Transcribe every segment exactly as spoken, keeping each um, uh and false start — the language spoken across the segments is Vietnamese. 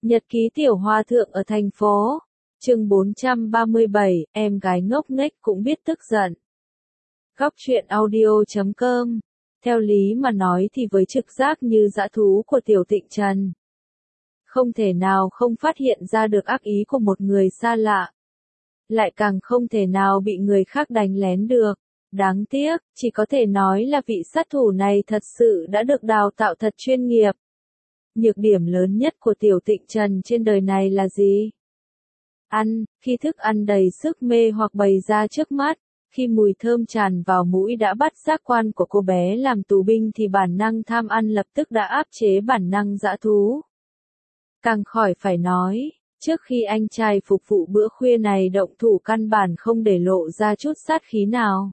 Nhật ký tiểu hòa thượng ở thành phố. Chương bốn trăm ba mươi bảy, em gái ngốc nghếch cũng biết tức giận. Góc truyện audio chấm com. Theo lý mà nói thì với trực giác như dã thú của Tiểu Tịnh Trần, không thể nào không phát hiện ra được ác ý của một người xa lạ. Lại càng không thể nào bị người khác đánh lén được. Đáng tiếc, chỉ có thể nói là vị sát thủ này thật sự đã được đào tạo thật chuyên nghiệp. Nhược điểm lớn nhất của Tiểu Tịnh Trần trên đời này là gì? Ăn, khi thức ăn đầy sức mê hoặc bày ra trước mắt, khi mùi thơm tràn vào mũi đã bắt giác quan của cô bé làm tù binh thì bản năng tham ăn lập tức đã áp chế bản năng dã thú. Càng khỏi phải nói, trước khi anh trai phục vụ bữa khuya này động thủ căn bản không để lộ ra chút sát khí nào.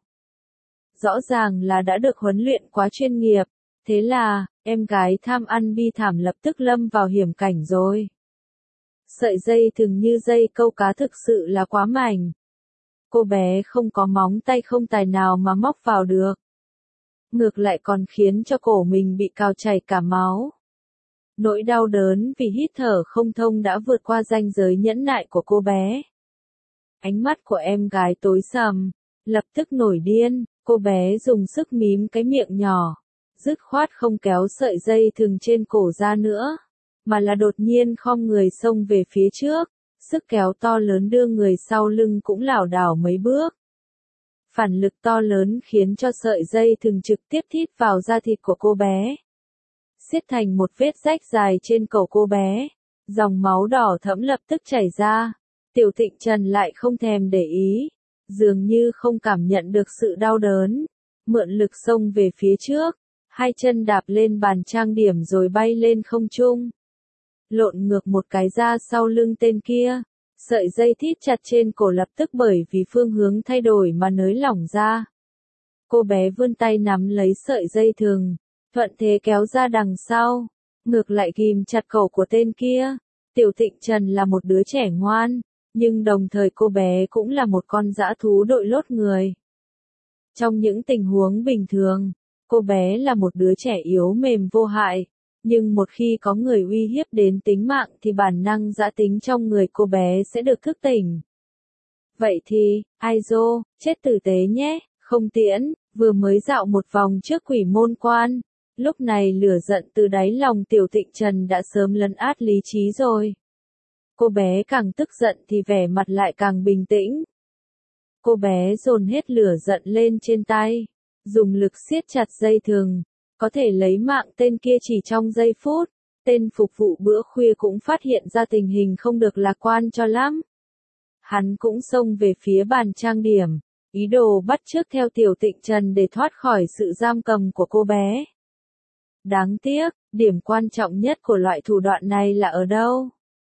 Rõ ràng là đã được huấn luyện quá chuyên nghiệp, thế là, em gái tham ăn bi thảm lập tức lâm vào hiểm cảnh rồi. Sợi dây thừng như dây câu cá thực sự là quá mảnh. Cô bé không có móng tay không tài nào mà móc vào được. Ngược lại còn khiến cho cổ mình bị cào chảy cả máu. Nỗi đau đớn vì hít thở không thông đã vượt qua ranh giới nhẫn nại của cô bé. Ánh mắt của em gái tối sầm, lập tức nổi điên, cô bé dùng sức mím cái miệng nhỏ, dứt khoát không kéo sợi dây thừng trên cổ ra nữa, mà là đột nhiên khom người xông về phía trước, sức kéo to lớn đưa người sau lưng cũng lảo đảo mấy bước. Phản lực to lớn khiến cho sợi dây thừng trực tiếp thít vào da thịt của cô bé, xiết thành một vết rách dài trên cổ cô bé, dòng máu đỏ thẫm lập tức chảy ra. Tiểu Tịnh Trần lại không thèm để ý, dường như không cảm nhận được sự đau đớn, mượn lực xông về phía trước, hai chân đạp lên bàn trang điểm rồi bay lên không trung. Lộn ngược một cái ra sau lưng tên kia, sợi dây thít chặt trên cổ lập tức bởi vì phương hướng thay đổi mà nới lỏng ra. Cô bé vươn tay nắm lấy sợi dây thừng, thuận thế kéo ra đằng sau, ngược lại ghim chặt cổ của tên kia. Tiểu Tịnh Trần là một đứa trẻ ngoan, nhưng đồng thời cô bé cũng là một con dã thú đội lốt người. Trong những tình huống bình thường, cô bé là một đứa trẻ yếu mềm vô hại, nhưng một khi có người uy hiếp đến tính mạng thì bản năng dã tính trong người cô bé sẽ được thức tỉnh. Vậy thì, ai dô, chết tử tế nhé, không tiễn, vừa mới dạo một vòng trước quỷ môn quan, lúc này lửa giận từ đáy lòng Tiểu Tịnh Trần đã sớm lấn át lý trí rồi. Cô bé càng tức giận thì vẻ mặt lại càng bình tĩnh. Cô bé dồn hết lửa giận lên trên tay, dùng lực siết chặt dây thừng, có thể lấy mạng tên kia chỉ trong giây phút. Tên phục vụ bữa khuya cũng phát hiện ra tình hình không được lạc quan cho lắm. Hắn cũng xông về phía bàn trang điểm, ý đồ bắt chước theo Tiểu Tịnh Trần để thoát khỏi sự giam cầm của cô bé. Đáng tiếc, điểm quan trọng nhất của loại thủ đoạn này là ở đâu?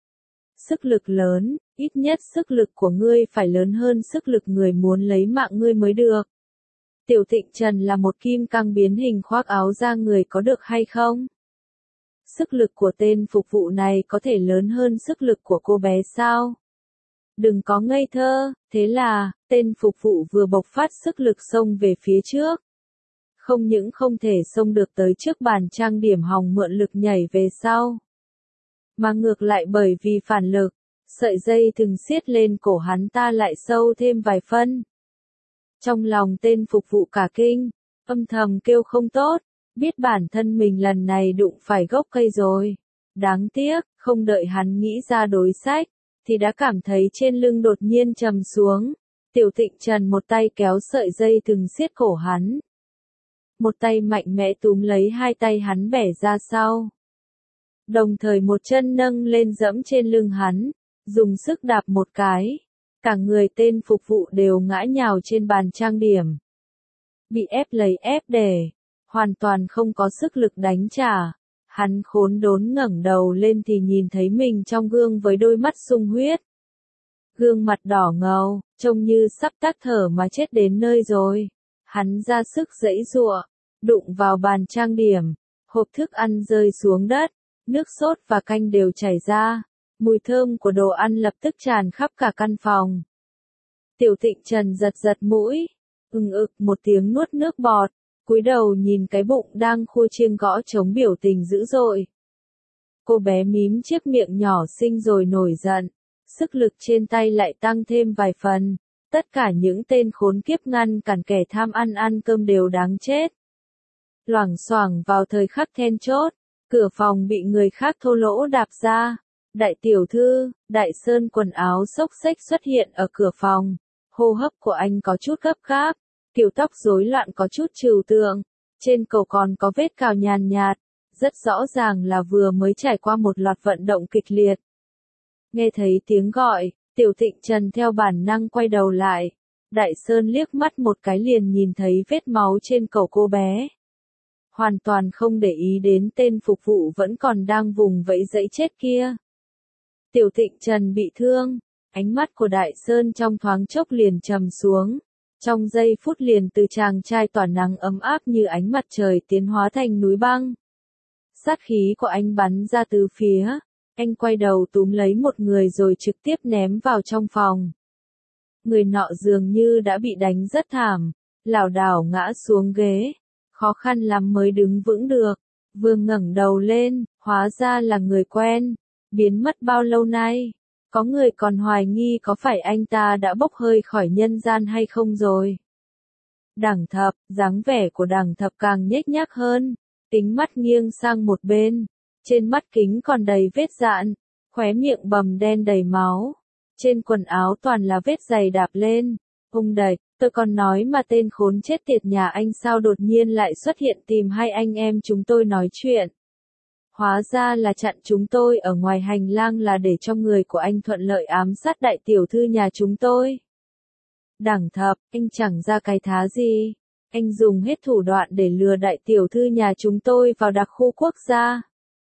Sức lực lớn, ít nhất sức lực của ngươi phải lớn hơn sức lực người muốn lấy mạng ngươi mới được. Tiểu Tịnh Trần là một kim cang biến hình khoác áo da người có được hay không? Sức lực của tên phục vụ này có thể lớn hơn sức lực của cô bé sao? Đừng có ngây thơ, thế là, tên phục vụ vừa bộc phát sức lực xông về phía trước. Không những không thể xông được tới trước bàn trang điểm hòng mượn lực nhảy về sau, mà ngược lại bởi vì phản lực, sợi dây thừng siết lên cổ hắn ta lại sâu thêm vài phân. Trong lòng tên phục vụ cả kinh, âm thầm kêu không tốt, biết bản thân mình lần này đụng phải gốc cây rồi. Đáng tiếc, không đợi hắn nghĩ ra đối sách, thì đã cảm thấy trên lưng đột nhiên trầm xuống. Tiểu Tịnh Trần một tay kéo sợi dây thừng siết cổ hắn, một tay mạnh mẽ túm lấy hai tay hắn bẻ ra sau. Đồng thời một chân nâng lên dẫm trên lưng hắn, dùng sức đạp một cái. Cả người tên phục vụ đều ngã nhào trên bàn trang điểm. Bị ép lấy ép để, hoàn toàn không có sức lực đánh trả. Hắn khốn đốn ngẩng đầu lên thì nhìn thấy mình trong gương với đôi mắt sung huyết. Gương mặt đỏ ngầu, trông như sắp tắc thở mà chết đến nơi rồi. Hắn ra sức giãy giụa, đụng vào bàn trang điểm, hộp thức ăn rơi xuống đất, nước sốt và canh đều chảy ra. Mùi thơm của đồ ăn lập tức tràn khắp cả căn phòng. Tiểu Tịnh Trần giật giật mũi, ừng ực một tiếng nuốt nước bọt, cúi đầu nhìn cái bụng đang khua chiêng gõ trống biểu tình dữ dội. Cô bé mím chiếc miệng nhỏ xinh rồi nổi giận. Sức lực trên tay lại tăng thêm vài phần. Tất cả những tên khốn kiếp ngăn cản kẻ tham ăn ăn cơm đều đáng chết. Loảng xoảng vào thời khắc then chốt, cửa phòng bị người khác thô lỗ đạp ra. Đại tiểu thư, Đại Sơn quần áo xốc xếch xuất hiện ở cửa phòng. Hô hấp của anh có chút gấp gáp, kiểu tóc rối loạn có chút trừu tượng. Trên cổ còn có vết cào nhàn nhạt, rất rõ ràng là vừa mới trải qua một loạt vận động kịch liệt. Nghe thấy tiếng gọi, Tiểu Thịnh Trần theo bản năng quay đầu lại. Đại Sơn liếc mắt một cái liền nhìn thấy vết máu trên cổ cô bé. Hoàn toàn không để ý đến tên phục vụ vẫn còn đang vùng vẫy dẫy chết kia. Tiểu Thịnh Trần bị thương, ánh mắt của Đại Sơn trong thoáng chốc liền trầm xuống. Trong giây phút liền từ chàng trai tỏa nắng ấm áp như ánh mặt trời tiến hóa thành núi băng. Sát khí của anh bắn ra từ phía, anh quay đầu túm lấy một người rồi trực tiếp ném vào trong phòng. Người nọ dường như đã bị đánh rất thảm, lảo đảo ngã xuống ghế, khó khăn lắm mới đứng vững được. Vương ngẩng đầu lên, hóa ra là người quen, biến mất bao lâu nay. Có người còn hoài nghi có phải anh ta đã bốc hơi khỏi nhân gian hay không rồi. Đằng Thập, dáng vẻ của Đằng Thập càng nhếch nhác hơn, kính mắt nghiêng sang một bên, trên mắt kính còn đầy vết dạn, khóe miệng bầm đen đầy máu, trên quần áo toàn là vết giày đạp lên. Ông Đạch, tôi còn nói mà tên khốn chết tiệt nhà anh sao đột nhiên lại xuất hiện tìm hai anh em chúng tôi nói chuyện. Hóa ra là chặn chúng tôi ở ngoài hành lang là để cho người của anh thuận lợi ám sát đại tiểu thư nhà chúng tôi. Đằng Thập, anh chẳng ra cái thá gì. Anh dùng hết thủ đoạn để lừa đại tiểu thư nhà chúng tôi vào đặc khu quốc gia.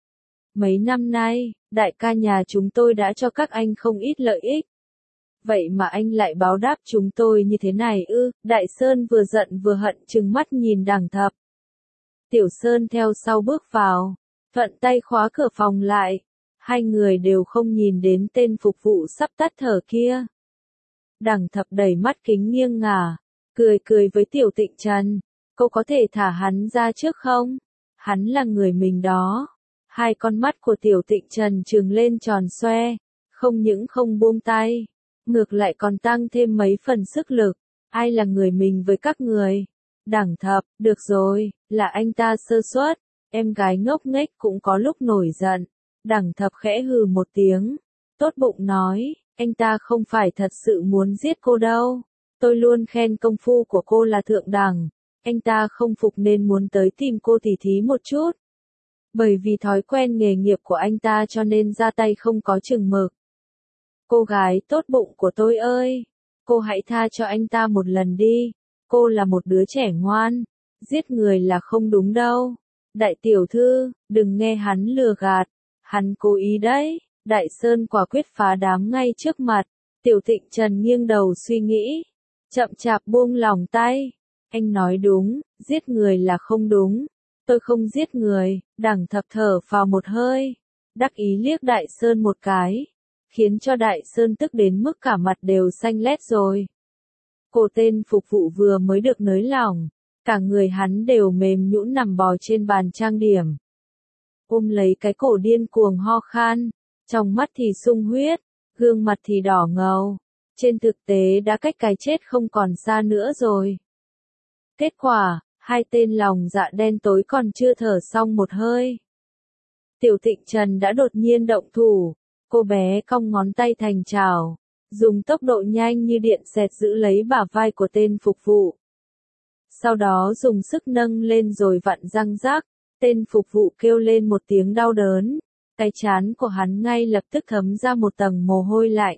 Mấy năm nay, đại ca nhà chúng tôi đã cho các anh không ít lợi ích. Vậy mà anh lại báo đáp chúng tôi như thế này ư? Đại Sơn vừa giận vừa hận trừng mắt nhìn Đằng Thập. Tiểu Sơn theo sau bước vào, thuận tay khóa cửa phòng lại. Hai người đều không nhìn đến tên phục vụ sắp tắt thở kia. Đằng Thập đẩy mắt kính nghiêng ngả, cười cười với Tiểu Thịnh Trần. Cô có thể thả hắn ra trước không? Hắn là người mình đó. Hai con mắt của Tiểu Thịnh Trần trừng lên tròn xoe, không những không buông tay, ngược lại còn tăng thêm mấy phần sức lực. Ai là người mình với các người? Đằng Thập, được rồi, là anh ta sơ suất. Em gái ngốc nghếch cũng có lúc nổi giận. Đằng Thập khẽ hừ một tiếng, tốt bụng nói, anh ta không phải thật sự muốn giết cô đâu. Tôi luôn khen công phu của cô là thượng đẳng. Anh ta không phục nên muốn tới tìm cô tỉ thí một chút. Bởi vì thói quen nghề nghiệp của anh ta cho nên ra tay không có chừng mực. Cô gái tốt bụng của tôi ơi, cô hãy tha cho anh ta một lần đi. Cô là một đứa trẻ ngoan, giết người là không đúng đâu. Đại tiểu thư, đừng nghe hắn lừa gạt, hắn cố ý đấy. Đại Sơn quả quyết phá đám ngay trước mặt. Tiểu Thịnh Trần nghiêng đầu suy nghĩ, chậm chạp buông lòng tay. Anh nói đúng, giết người là không đúng. Tôi không giết người. Đằng Thập thở phào một hơi, đắc ý liếc Đại Sơn một cái, khiến cho Đại Sơn tức đến mức cả mặt đều xanh lét rồi. Cổ tên phục vụ vừa mới được nới lỏng, cả người hắn đều mềm nhũn nằm bò trên bàn trang điểm. Ôm lấy cái cổ điên cuồng ho khan, trong mắt thì sung huyết, gương mặt thì đỏ ngầu. Trên thực tế đã cách cái chết không còn xa nữa rồi. Kết quả, hai tên lòng dạ đen tối còn chưa thở xong một hơi. Tiểu Thịnh Trần đã đột nhiên động thủ, cô bé cong ngón tay thành chảo, dùng tốc độ nhanh như điện xẹt giữ lấy bả vai của tên phục vụ. Sau đó dùng sức nâng lên rồi vặn răng rác, tên phục vụ kêu lên một tiếng đau đớn, cái trán của hắn ngay lập tức thấm ra một tầng mồ hôi lạnh.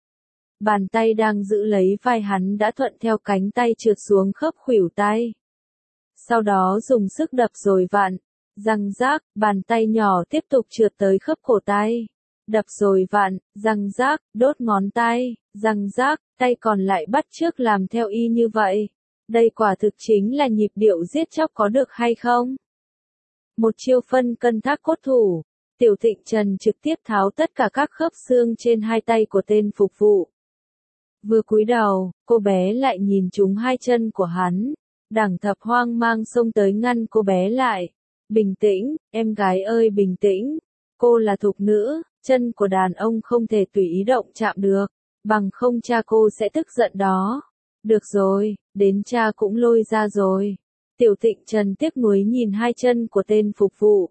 Bàn tay đang giữ lấy vai hắn đã thuận theo cánh tay trượt xuống khớp khuỷu tay. Sau đó dùng sức đập rồi vặn, răng rác, bàn tay nhỏ tiếp tục trượt tới khớp cổ tay. Đập rồi vặn, răng rác, đốt ngón tay, răng rác, tay còn lại bắt chước làm theo y như vậy. Đây quả thực chính là nhịp điệu giết chóc có được hay không? Một chiêu phân cân thác cốt thủ, Tiểu Thịnh Trần trực tiếp tháo tất cả các khớp xương trên hai tay của tên phục vụ. Vừa cúi đầu, cô bé lại nhìn trúng hai chân của hắn. Đằng Thập hoang mang xông tới ngăn cô bé lại. Bình tĩnh, em gái ơi bình tĩnh. Cô là thục nữ, chân của đàn ông không thể tùy ý động chạm được, bằng không cha cô sẽ tức giận đó. Được rồi, đến cha cũng lôi ra rồi. Tiểu Tịnh Trần tiếc nuối nhìn hai chân của tên phục vụ.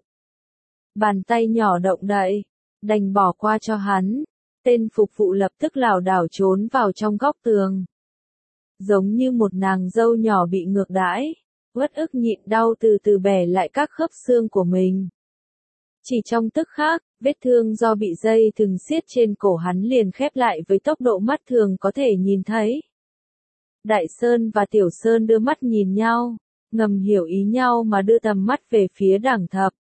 Bàn tay nhỏ động đậy, đành bỏ qua cho hắn. Tên phục vụ lập tức lảo đảo trốn vào trong góc tường. Giống như một nàng dâu nhỏ bị ngược đãi, uất ức nhịn đau từ từ bẻ lại các khớp xương của mình. Chỉ trong tức khắc, vết thương do bị dây thừng siết trên cổ hắn liền khép lại với tốc độ mắt thường có thể nhìn thấy. Đại Sơn và Tiểu Sơn đưa mắt nhìn nhau, ngầm hiểu ý nhau mà đưa tầm mắt về phía Đằng Thập.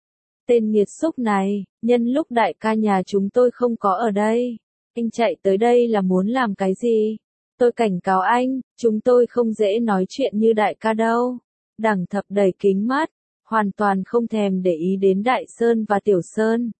Tên nghiệt xúc này, nhân lúc đại ca nhà chúng tôi không có ở đây, anh chạy tới đây là muốn làm cái gì? Tôi cảnh cáo anh, chúng tôi không dễ nói chuyện như đại ca đâu. Đằng Thập đầy kính mắt, hoàn toàn không thèm để ý đến Đại Sơn và Tiểu Sơn.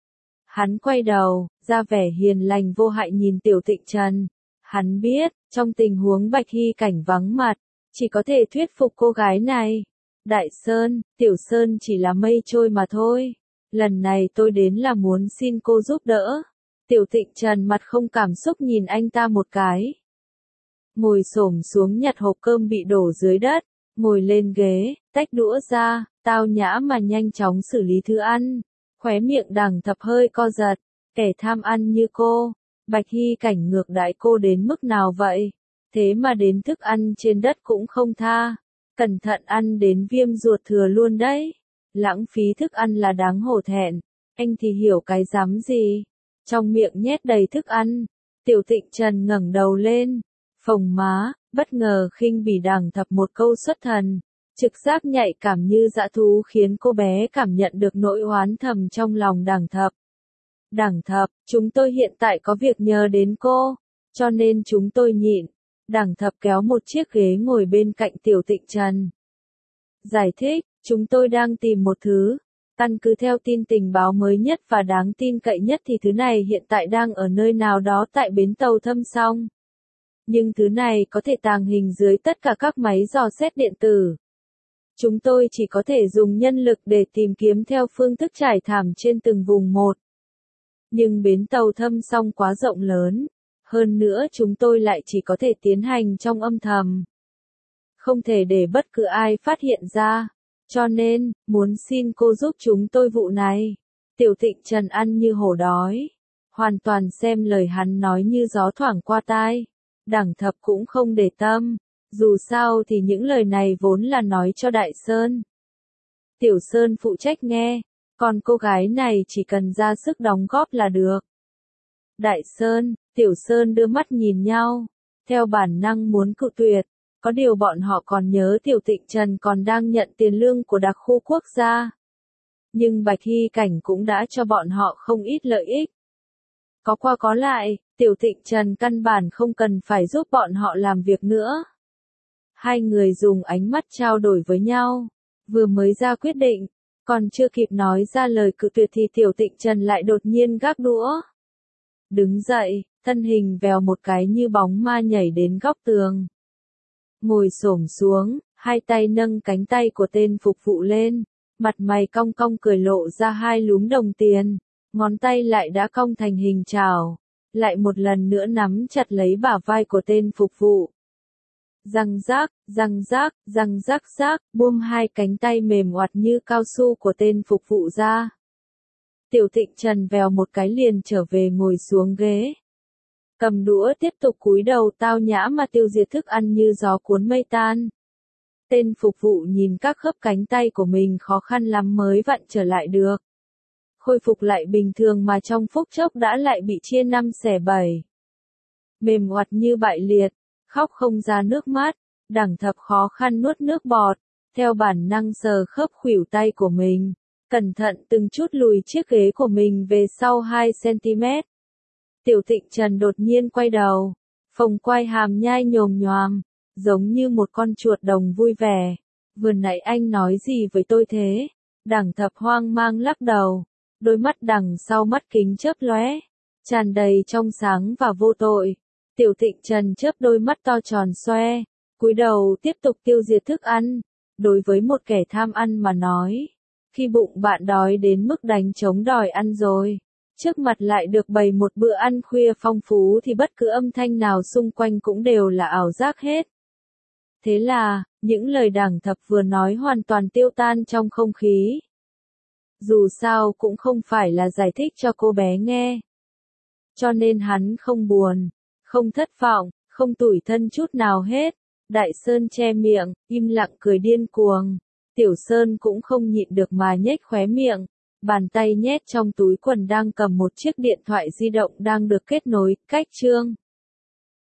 Hắn quay đầu, ra vẻ hiền lành vô hại nhìn Tiểu Tịnh Trần. Hắn biết, trong tình huống Bạch Hy Cảnh vắng mặt, chỉ có thể thuyết phục cô gái này. Đại Sơn, Tiểu Sơn chỉ là mây trôi mà thôi. Lần này tôi đến là muốn xin cô giúp đỡ. Tiểu Tịnh Trần mặt không cảm xúc nhìn anh ta một cái. Ngồi xổm xuống nhặt hộp cơm bị đổ dưới đất, ngồi lên ghế, tách đũa ra, tao nhã mà nhanh chóng xử lý thứ ăn. Khóe miệng Đằng Thập hơi co giật, kẻ tham ăn như cô, Bạch Hy Cảnh ngược đãi cô đến mức nào vậy? Thế mà đến thức ăn trên đất cũng không tha, cẩn thận ăn đến viêm ruột thừa luôn đấy. Lãng phí thức ăn là đáng hổ thẹn, anh thì hiểu cái dám gì. Trong miệng nhét đầy thức ăn, Tiểu Tịnh Trần ngẩng đầu lên, phồng má, bất ngờ khinh bỉ Đằng Thập một câu xuất thần. Trực giác nhạy cảm như dã thú khiến cô bé cảm nhận được nỗi oán thầm trong lòng Đằng Thập. Đằng Thập, chúng tôi hiện tại có việc nhờ đến cô, cho nên chúng tôi nhịn. Đằng Thập kéo một chiếc ghế ngồi bên cạnh Tiểu Tịnh Trần. Giải thích, chúng tôi đang tìm một thứ. Căn cứ theo tin tình báo mới nhất và đáng tin cậy nhất thì thứ này hiện tại đang ở nơi nào đó tại bến tàu Thâm Song. Nhưng thứ này có thể tàng hình dưới tất cả các máy dò xét điện tử. Chúng tôi chỉ có thể dùng nhân lực để tìm kiếm theo phương thức trải thảm trên từng vùng một. Nhưng bến tàu Thâm Song quá rộng lớn, hơn nữa chúng tôi lại chỉ có thể tiến hành trong âm thầm. Không thể để bất cứ ai phát hiện ra, cho nên, muốn xin cô giúp chúng tôi vụ này. Tiểu Tịnh Trần ăn như hổ đói, hoàn toàn xem lời hắn nói như gió thoảng qua tai. Đằng Thập cũng không để tâm. Dù sao thì những lời này vốn là nói cho Đại Sơn. Tiểu Sơn phụ trách nghe, còn cô gái này chỉ cần ra sức đóng góp là được. Đại Sơn, Tiểu Sơn đưa mắt nhìn nhau, theo bản năng muốn cự tuyệt, có điều bọn họ còn nhớ Tiểu Tịnh Trần còn đang nhận tiền lương của đặc khu quốc gia. Nhưng Bạch Hy Cảnh cũng đã cho bọn họ không ít lợi ích. Có qua có lại, Tiểu Tịnh Trần căn bản không cần phải giúp bọn họ làm việc nữa. Hai người dùng ánh mắt trao đổi với nhau, vừa mới ra quyết định, còn chưa kịp nói ra lời cự tuyệt thì Tiểu Tịnh Trần lại đột nhiên gác đũa. Đứng dậy, thân hình vèo một cái như bóng ma nhảy đến góc tường. Ngồi xổm xuống, hai tay nâng cánh tay của tên phục vụ lên, mặt mày cong cong cười lộ ra hai lúm đồng tiền, ngón tay lại đã cong thành hình chảo, lại một lần nữa nắm chặt lấy bả vai của tên phục vụ. Răng rác, răng rác, răng rác rác, buông hai cánh tay mềm oặt như cao su của tên phục vụ ra. Tiểu Tịnh Trần vèo một cái liền trở về ngồi xuống ghế. Cầm đũa tiếp tục cúi đầu tao nhã mà tiêu diệt thức ăn như gió cuốn mây tan. Tên phục vụ nhìn các khớp cánh tay của mình khó khăn lắm mới vặn trở lại được. Khôi phục lại bình thường mà trong phút chốc đã lại bị chia năm xẻ bảy. Mềm oặt như bại liệt, khóc không ra nước mắt, Đằng Thập khó khăn nuốt nước bọt, theo bản năng sờ khớp khuỷu tay của mình, cẩn thận từng chút lùi chiếc ghế của mình về sau hai xăng-ti-mét. Tiểu Tịnh Trần đột nhiên quay đầu, phồng quai hàm nhai nhồm nhoàm, giống như một con chuột đồng vui vẻ. Vừa nãy anh nói gì với tôi thế? Đằng Thập hoang mang lắc đầu, đôi mắt đằng sau mắt kính chớp lóe, tràn đầy trong sáng và vô tội. Tiểu Tịnh Trần chớp đôi mắt to tròn xoe, cúi đầu tiếp tục tiêu diệt thức ăn. Đối với một kẻ tham ăn mà nói, Khi bụng bạn đói đến mức đánh trống đòi ăn rồi, trước mặt lại được bày một bữa ăn khuya phong phú thì bất cứ âm thanh nào xung quanh cũng đều là ảo giác hết. Thế là, những lời đảng thập vừa nói hoàn toàn tiêu tan trong không khí. Dù sao cũng không phải là giải thích cho cô bé nghe. Cho nên hắn không buồn, không thất vọng, không tủi thân chút nào hết. Đại Sơn che miệng, im lặng cười điên cuồng. Tiểu Sơn cũng không nhịn được mà nhếch khóe miệng. Bàn tay nhét trong túi quần đang cầm một chiếc điện thoại di động đang được kết nối, cách chương.